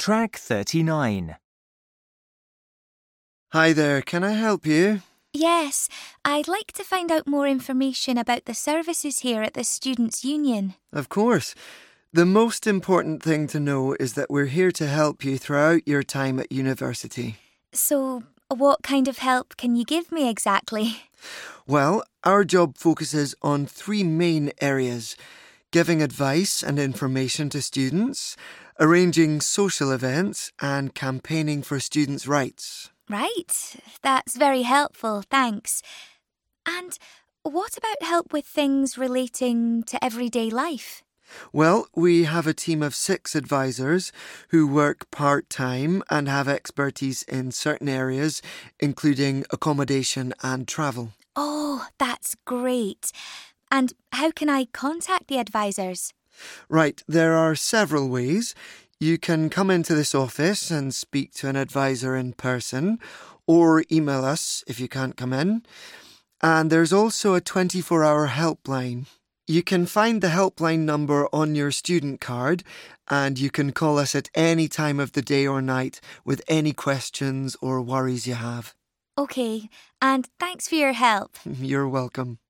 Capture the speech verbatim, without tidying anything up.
Track thirty-nine. Hi there, can I help you? Yes, I'd like to find out more information about the services here at the Students' Union. Of course. The most important thing to know is that we're here to help you throughout your time at university. So, what kind of help can you give me exactly? Well, our job focuses on three main areas: giving advice and information to students, arranging social events, and campaigning for students' rights. Right, that's very helpful, thanks. And what about help with things relating to everyday life? Well, we have a team of six advisors who work part-time and have expertise in certain areas, including accommodation and travel. Oh, that's great. And how can I contact the advisors? Right, there are several ways. You can come into this office and speak to an advisor in person, or email us if you can't come in. And there's also a twenty-four hour helpline. You can find the helpline number on your student card, and you can call us at any time of the day or night with any questions or worries you have. OK, and thanks for your help. You're welcome.